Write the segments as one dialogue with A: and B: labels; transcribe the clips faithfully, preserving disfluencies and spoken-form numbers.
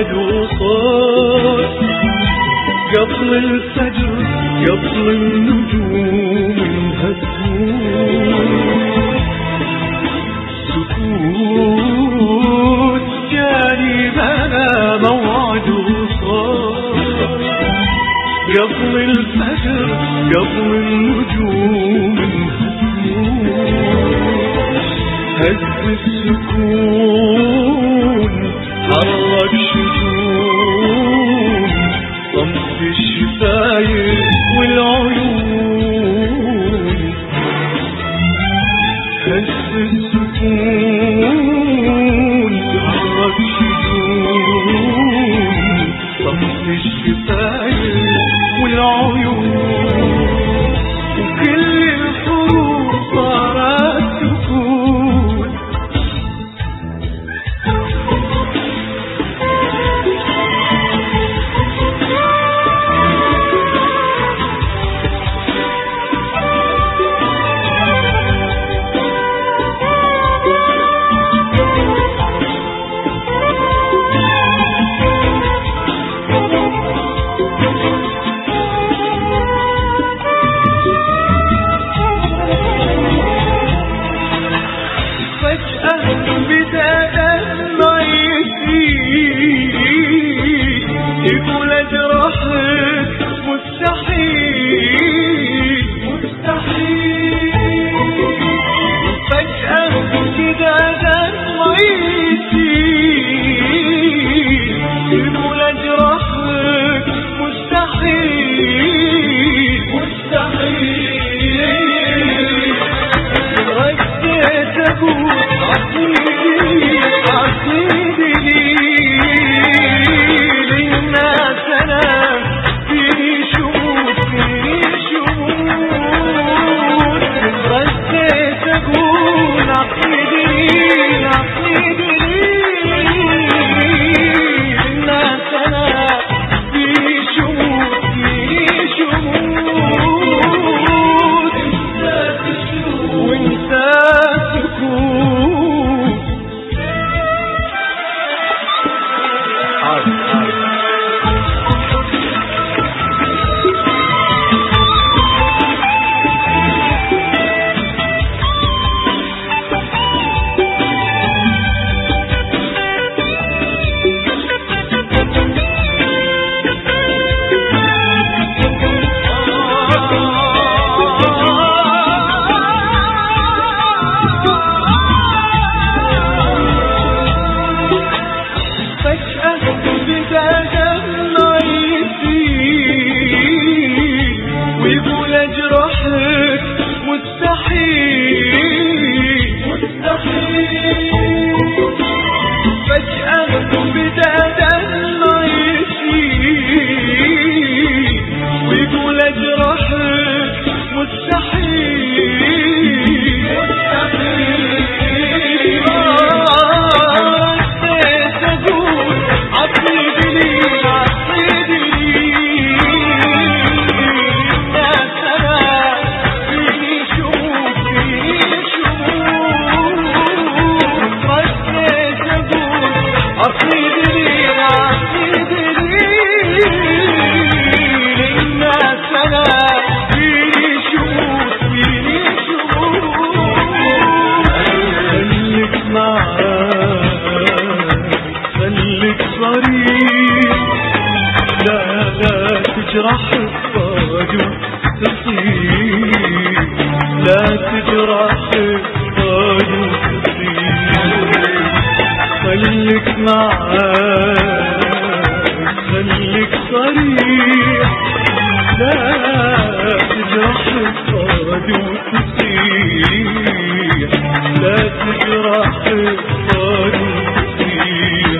A: موعد وصال قبل الفجر قبل النجوم انهزون سكوت جاني بلا موعد وصال قبل الفجر قبل النجوم انهزون هز السكون حرك شجون صمت الشفايف والعيون هز السكون حرك شجون صمت الشفايف والعيون وكل الحروف صارت سكون يقول اجرحك مستحيل مستحيل فجأة كده دمعتي يقول اجرحك مستحيل مستحيل رديت اقول عصيدي عصيدي ويقول اجرحك مستحيل مستحيل فجأة بدا دمعتي ويقول اجرحك مستحيل مستحيل رديت اقول عصيدي لي عصيدي تجرح الصاج وتصير لا تجرح الصاج وتصير خليك معاك خليك صريح لا تجرح الصاج وتصير لا تجرح الصاج وتصير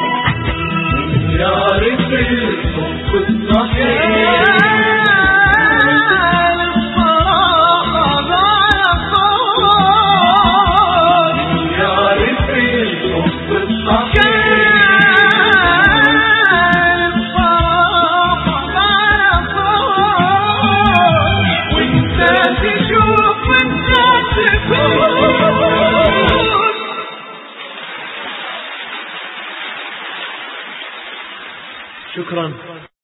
A: يعرف الحب الصحيح
B: شكرا.